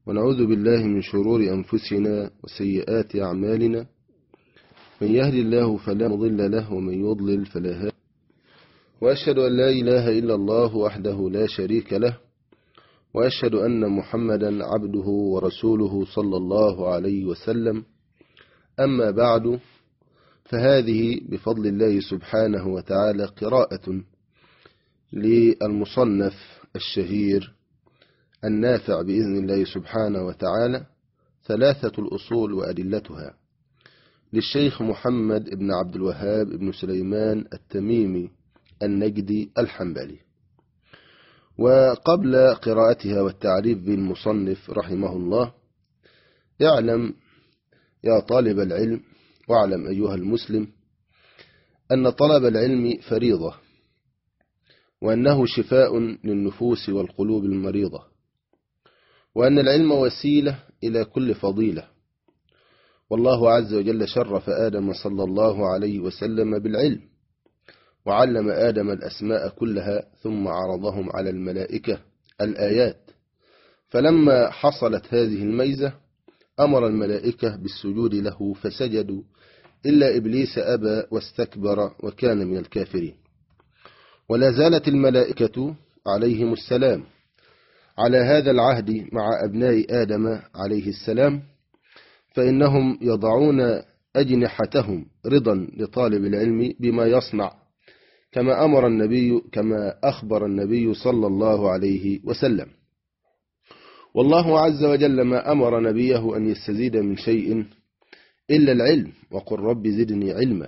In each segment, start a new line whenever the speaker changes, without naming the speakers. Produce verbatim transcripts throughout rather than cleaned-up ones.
ونعوذ بالله من شرور أنفسنا وسيئات أعمالنا، من يهد الله فلا مضل له ومن يضلل فلا هادي. وأشهد أن لا إله إلا الله وحده لا شريك له، وأشهد أن محمدا عبده ورسوله صلى الله عليه وسلم. أما بعد، فهذه بفضل الله سبحانه وتعالى قراءة للمصنف الشهير النافع بإذن الله سبحانه وتعالى، ثلاثة الأصول وأدلتها، للشيخ محمد بن عبد الوهاب بن سليمان التميمي النجدي الحنبلي. وقبل قراءتها والتعريف بالمصنف رحمه الله، اعلم يا طالب العلم واعلم أيها المسلم أن طلب العلم فريضة، وأنه شفاء للنفوس والقلوب المريضة، وأن العلم وسيلة إلى كل فضيلة. والله عز وجل شرف آدم صلى الله عليه وسلم بالعلم، وعلم آدم الأسماء كلها ثم عرضهم على الملائكة الآيات. فلما حصلت هذه الميزة أمر الملائكة بالسجود له فسجدوا إلا إبليس أبى واستكبر وكان من الكافرين. ولا زالت الملائكة عليهم السلام على هذا العهد مع أبناء آدم عليه السلام، فإنهم يضعون أجنحتهم رضا لطالب العلم بما يصنع، كما أمر النبي كما أخبر النبي صلى الله عليه وسلم. والله عز وجل ما أمر نبيه أن يستزيد من شيء إلا العلم، وقل رب زدني علما.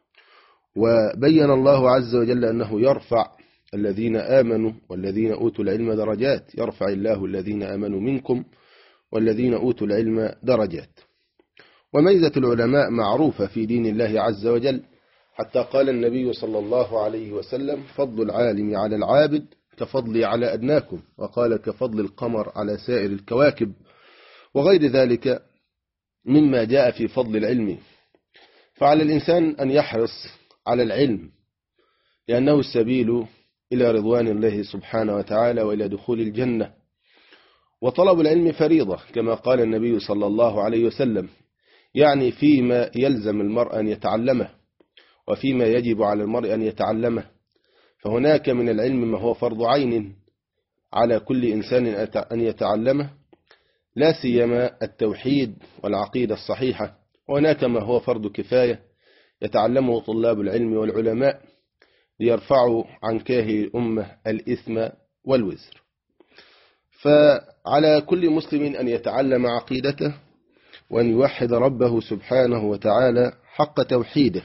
وبين الله عز وجل أنه يرفع الذين آمنوا والذين أوتوا العلم درجات، يرفع الله الذين آمنوا منكم والذين أوتوا العلم درجات. وميزة العلماء معروفة في دين الله عز وجل، حتى قال النبي صلى الله عليه وسلم: فضل العالم على العابد كفضلي على أدناكم، وقال كفضل القمر على سائر الكواكب، وغير ذلك مما جاء في فضل العلم. فعلى الإنسان أن يحرص على العلم، لأنه السبيل إلى رضوان الله سبحانه وتعالى وإلى دخول الجنة. وطلب العلم فريضة كما قال النبي صلى الله عليه وسلم، يعني فيما يلزم المرء أن يتعلمه وفيما يجب على المرء أن يتعلمه. فهناك من العلم ما هو فرض عين على كل إنسان أن يتعلمه، لا سيما التوحيد والعقيدة الصحيحة. وهناك ما هو فرض كفاية يتعلمه طلاب العلم والعلماء ليرفعوا عن كاهل الأمة الإثم والوزر. فعلى كل مسلم أن يتعلم عقيدته وأن يوحد ربه سبحانه وتعالى حق توحيده.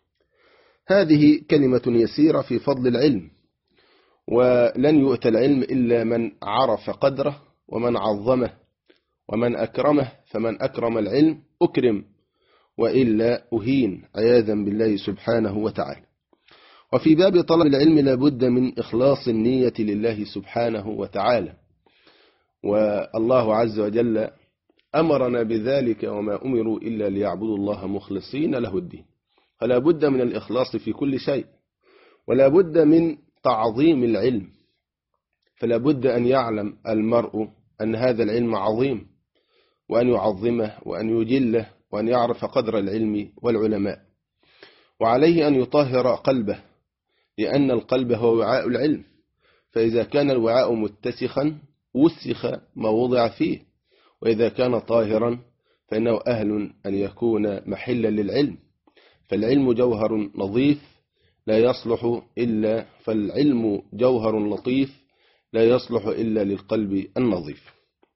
هذه كلمة يسيرة في فضل العلم، ولن يؤتى العلم إلا من عرف قدره ومن عظمه ومن أكرمه، فمن أكرم العلم أكرم، وإلا أهين عياذا بالله سبحانه وتعالى. وفي باب طلب العلم لابد من إخلاص النية لله سبحانه وتعالى، والله عز وجل أمرنا بذلك: وما أمروا إلا ليعبدوا الله مخلصين له الدين. فلا بد من الإخلاص في كل شيء، ولا بد من تعظيم العلم. فلا بد أن يعلم المرء أن هذا العلم عظيم، وأن يعظمه وأن يجله وأن يعرف قدر العلم والعلماء. وعليه أن يطهر قلبه، لأن القلب هو وعاء العلم، فإذا كان الوعاء متسخا وسخ ما وضع فيه، وإذا كان طاهرا فإنه أهل أن يكون محلا للعلم. فالعلم جوهر نظيف لا يصلح إلا فالعلم جوهر لطيف لا يصلح إلا للقلب النظيف.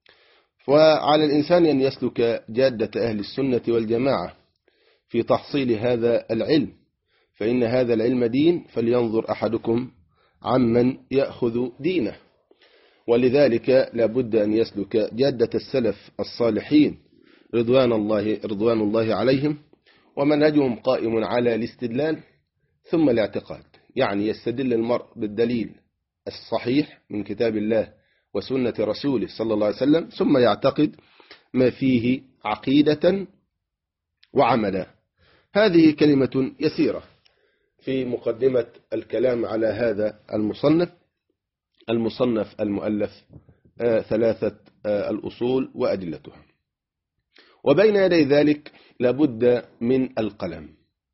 وعلى الإنسان أن يسلك جادة أهل السنة والجماعة في تحصيل هذا العلم، فإن هذا العلم دين، فلينظر أحدكم عمن يأخذ دينه. ولذلك لابد أن يسلك جادة السلف الصالحين رضوان الله رضوان الله عليهم، ومنهجهم قائم على الاستدلال ثم الاعتقاد. يعني يستدل المرء بالدليل الصحيح من كتاب الله وسنة رسوله صلى الله عليه وسلم، ثم يعتقد ما فيه عقيدة وعملا. هذه كلمة يسيرة في مقدمة الكلام على هذا المصنف المصنف المؤلف آه ثلاثة الأصول وأدلتها. وبين يدي ذلك لابد من القلم،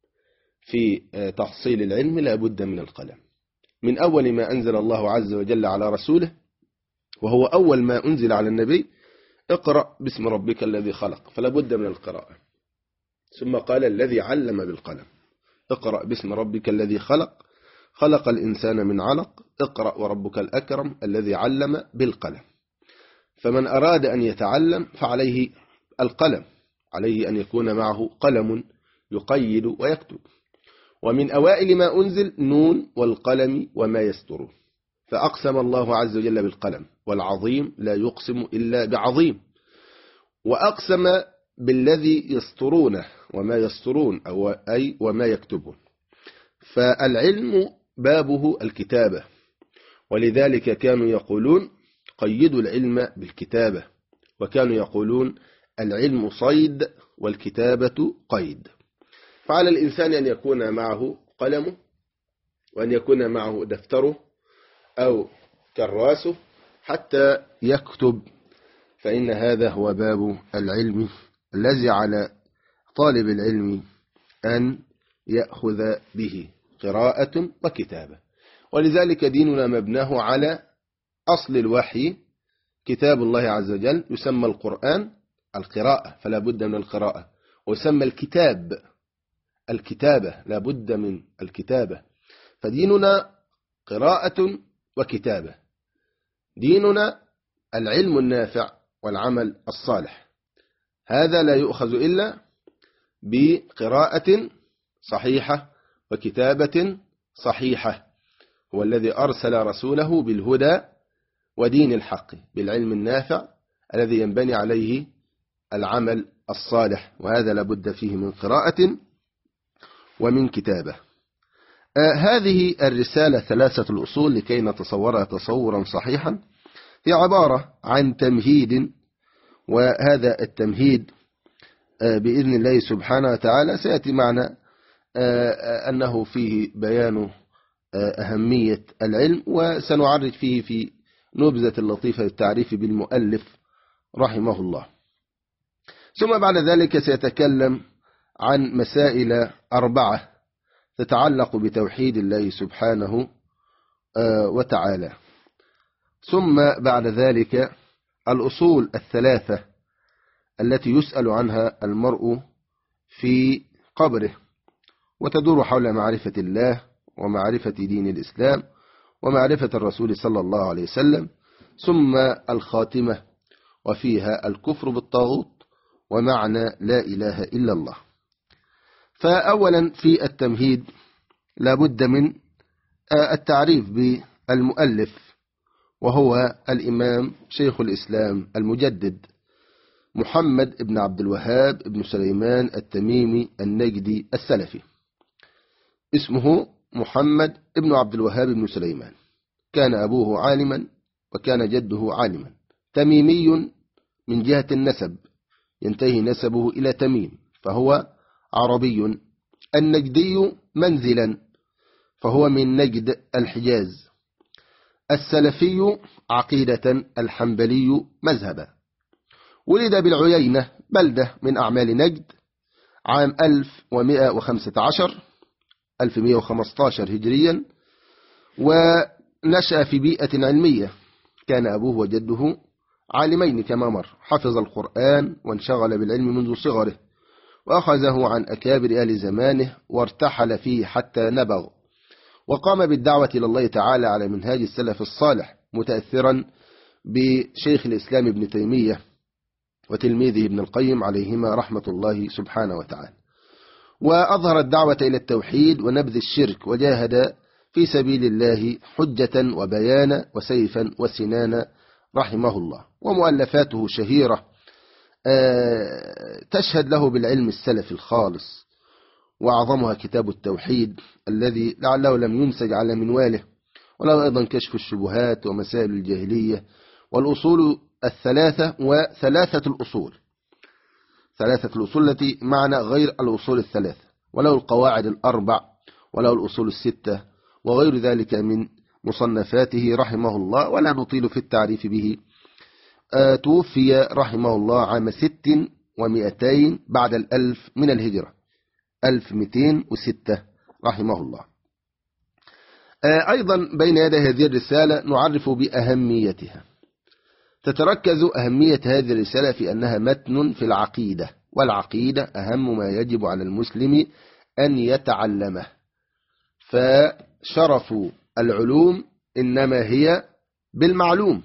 في تحصيل العلم لابد من القلم، من أول ما أنزل الله عز وجل على رسوله، وهو أول ما أنزل على النبي: اقرأ باسم ربك الذي خلق، فلا بد من القراءة. ثم قال: الذي علم بالقلم، اقرأ باسم ربك الذي خلق، خلق الإنسان من علق، اقرأ وربك الأكرم الذي علم بالقلم. فمن أراد أن يتعلم فعليه القلم، عليه أن يكون معه قلم يقيد ويكتب. ومن أوائل ما أنزل: نون والقلم وما يسطرون، فأقسم الله عز وجل بالقلم، والعظيم لا يقسم إلا بعظيم، وأقسم بالذي يسطرونه وما يسطرون، أو أي وما يكتبون. فالعلم بابه الكتابة، ولذلك كانوا يقولون: قيدوا العلم بالكتابة، وكانوا يقولون: العلم صيد والكتابة قيد. فعلى الإنسان أن يكون معه قلمه، وأن يكون معه دفتره أو كراسه حتى يكتب، فإن هذا هو باب العلم الذي على طالب العلم أن يأخذ به، قراءة وكتابة. ولذلك ديننا مبناه على أصل الوحي، كتاب الله عز وجل، يسمى القرآن القراءة، فلا بد من القراءة، ويسمى الكتاب الكتابة، لا بد من الكتابة. فديننا قراءة وكتابة، ديننا العلم النافع والعمل الصالح. هذا لا يؤخذ إلا بقراءة صحيحة وكتابة صحيحة. هو الذي أرسل رسوله بالهدى ودين الحق، بالعلم النافع الذي ينبني عليه العمل الصالح، وهذا لابد فيه من قراءة ومن كتابة. آه هذه الرسالة ثلاثة الأصول لكي نتصورها تصورا صحيحا، هي عبارة عن تمهيد، وهذا التمهيد آه بإذن الله سبحانه وتعالى سيأتي معنا آه أنه فيه بيان آه أهمية العلم، وسنعرج فيه في نبذة لطيفة للتعريف بالمؤلف رحمه الله. ثم بعد ذلك سيتكلم عن مسائل أربعة تتعلق بتوحيد الله سبحانه وتعالى. ثم بعد ذلك الأصول الثلاثة التي يسأل عنها المرء في قبره، وتدور حول معرفة الله ومعرفة دين الإسلام ومعرفة الرسول صلى الله عليه وسلم. ثم الخاتمة، وفيها الكفر بالطاغوت ومعنى لا إله إلا الله. فأولا في التمهيد لابد من التعريف بالمؤلف، وهو الإمام شيخ الإسلام المجدد محمد بن عبد الوهاب بن سليمان التميمي النجدي السلفي. اسمه محمد بن عبد الوهاب بن سليمان، كان أبوه عالما وكان جده عالما، تميمي من جهة النسب، ينتهي نسبه إلى تميم، فهو عربي. النجدي منزلا، فهو من نجد الحجاز. السلفي عقيدة، الحنبلي مذهبا. ولد بالعيينة، بلدة من أعمال نجد، عام ألف ومئة وخمسة عشر ألف ومئة وخمسة عشر هجريا، ونشأ في بيئة علمية، كان أبوه وجده عالمين كما مر، حفظ القرآن وانشغل بالعلم منذ صغره، وأخذه عن أكابر أهل زمانه وارتحل فيه حتى نبغ، وقام بالدعوة إلى الله تعالى على منهاج السلف الصالح، متأثرا بشيخ الإسلام ابن تيمية وتلميذه ابن القيم عليهما رحمة الله سبحانه وتعالى. وأظهر الدعوة إلى التوحيد ونبذ الشرك، وجاهد في سبيل الله حجة وبيانا وسيفا وسنانا رحمه الله. ومؤلفاته شهيرة تشهد له بالعلم السلفي الخالص، وأعظمها كتاب التوحيد الذي لعله لم ينسج على منواله، وله أيضا كشف الشبهات ومسائل الجاهلية، والأصول الثلاثة وثلاثة الأصول، ثلاثة الأصول التي معنى غير الأصول الثلاثة، وله القواعد الأربع، وله الأصول الستة، وغير ذلك من مصنفاته رحمه الله، ولا نطيل في التعريف به توفي رحمه الله عام ست ومئتين بعد الألف من الهجرة، ألف مئتين وستة رحمه الله. أيضا بين يدي هذه الرسالة نعرف بأهميتها. تتركز أهمية هذه الرسالة في أنها متن في العقيدة، والعقيدة أهم ما يجب على المسلم أن يتعلمه، فشرف العلوم إنما هي بالمعلوم،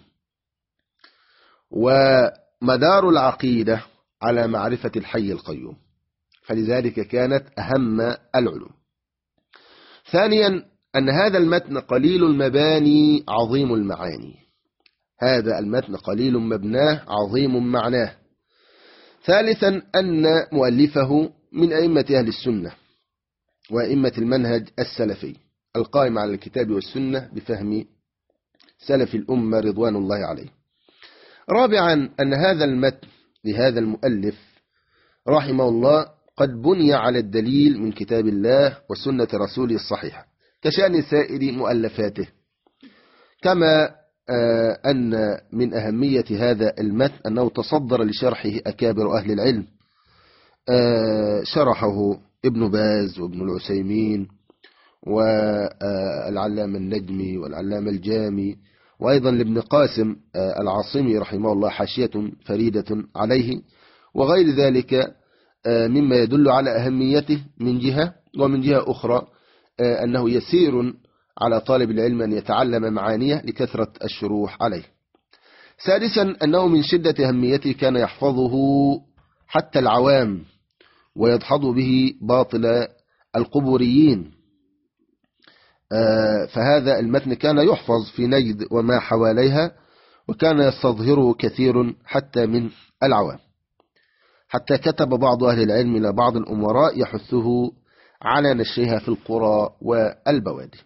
ومدار العقيدة على معرفة الحي القيوم، فلذلك كانت أهم العلوم. ثانيا أن هذا المتن قليل المباني عظيم المعاني، هذا المتن قليل مبناه عظيم معناه. ثالثا أن مؤلفه من أئمة أهل السنة وأئمة المنهج السلفي القائم على الكتاب والسنة بفهم سلف الأمة رضوان الله عليه. رابعا أن هذا المتن لهذا المؤلف رحمه الله قد بني على الدليل من كتاب الله وسنة رسوله الصحيحة كشأن سائر مؤلفاته، كما أن من أهمية هذا المتن أنه تصدر لشرحه أكابر أهل العلم، شرحه ابن باز وابن العثيمين والعلامة النجمي والعلامة الجامي، وأيضا لابن قاسم العاصمي رحمه الله حاشية فريدة عليه، وغير ذلك مما يدل على أهميته من جهة، ومن جهة أخرى أنه يسير على طالب العلم أن يتعلم معانيه لكثرة الشروح عليه. سادسا أنه من شدة أهميته كان يحفظه حتى العوام ويدحض به باطل القبوريين، فهذا المتن كان يحفظ في نجد وما حواليها، وكان يستظهره كثير حتى من العوام، حتى كتب بعض أهل العلم إلى بعض الأمراء يحثه على نشرها في القرى والبوادي.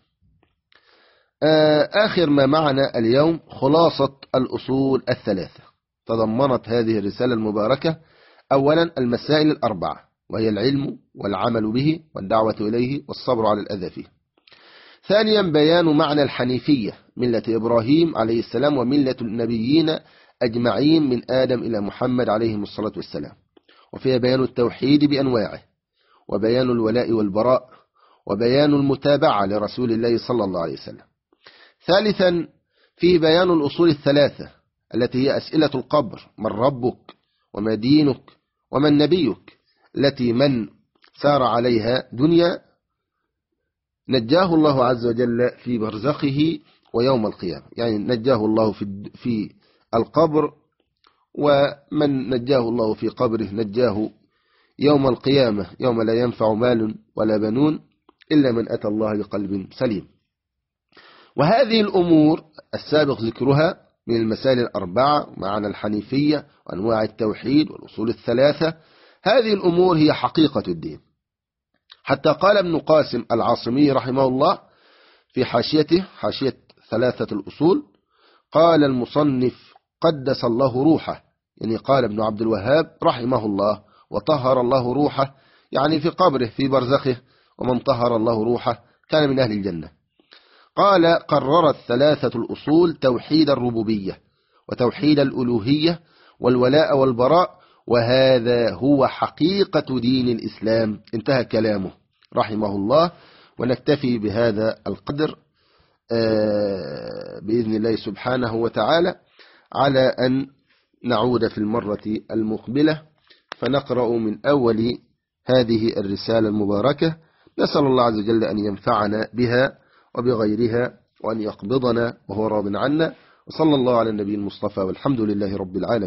آخر ما معنا اليوم خلاصة الأصول الثلاثة. تضمنت هذه الرسالة المباركة أولا المسائل الأربعة، وهي العلم والعمل به والدعوة إليه والصبر على الأذى فيه. ثانيا بيان معنى الحنيفية، ملة إبراهيم عليه السلام وملة النبيين أجمعين من آدم إلى محمد عليه الصلاة والسلام، وفيها بيان التوحيد بأنواعه، وبيان الولاء والبراء، وبيان المتابعة لرسول الله صلى الله عليه وسلم. ثالثا فيه بيان الأصول الثلاثة التي هي أسئلة القبر: من ربك وما دينك ومن نبيك، التي من سار عليها دنيا نجاه الله عز وجل في برزخه ويوم القيامة، يعني نجاه الله في في القبر، ومن نجاه الله في قبره نجاه يوم القيامة يوم لا ينفع مال ولا بنون إلا من أتى الله بقلب سليم. وهذه الأمور السابق ذكرها من المسائل الأربعة، معنى الحنيفية وأنواع التوحيد والأصول الثلاثة، هذه الأمور هي حقيقة الدين. حتى قال ابن قاسم العاصمي رحمه الله في حاشيته، حاشية ثلاثة الأصول، قال المصنف قدس الله روحه، يعني قال ابن عبد الوهاب رحمه الله وطهر الله روحه، يعني في قبره في برزخه، ومن طهر الله روحه كان من أهل الجنة. قال قررت ثلاثة الأصول توحيد الربوبية وتوحيد الألوهية والولاء والبراء، وهذا هو حقيقة دين الإسلام. انتهى كلامه رحمه الله. ونكتفي بهذا القدر بإذن الله سبحانه وتعالى، على أن نعود في المرة المقبلة فنقرأ من أول هذه الرسالة المباركة. نسأل الله عز وجل أن ينفعنا بها وبغيرها، وأن يقبضنا وهو راض عنا، وصلى الله على النبي المصطفى، والحمد لله رب العالمين.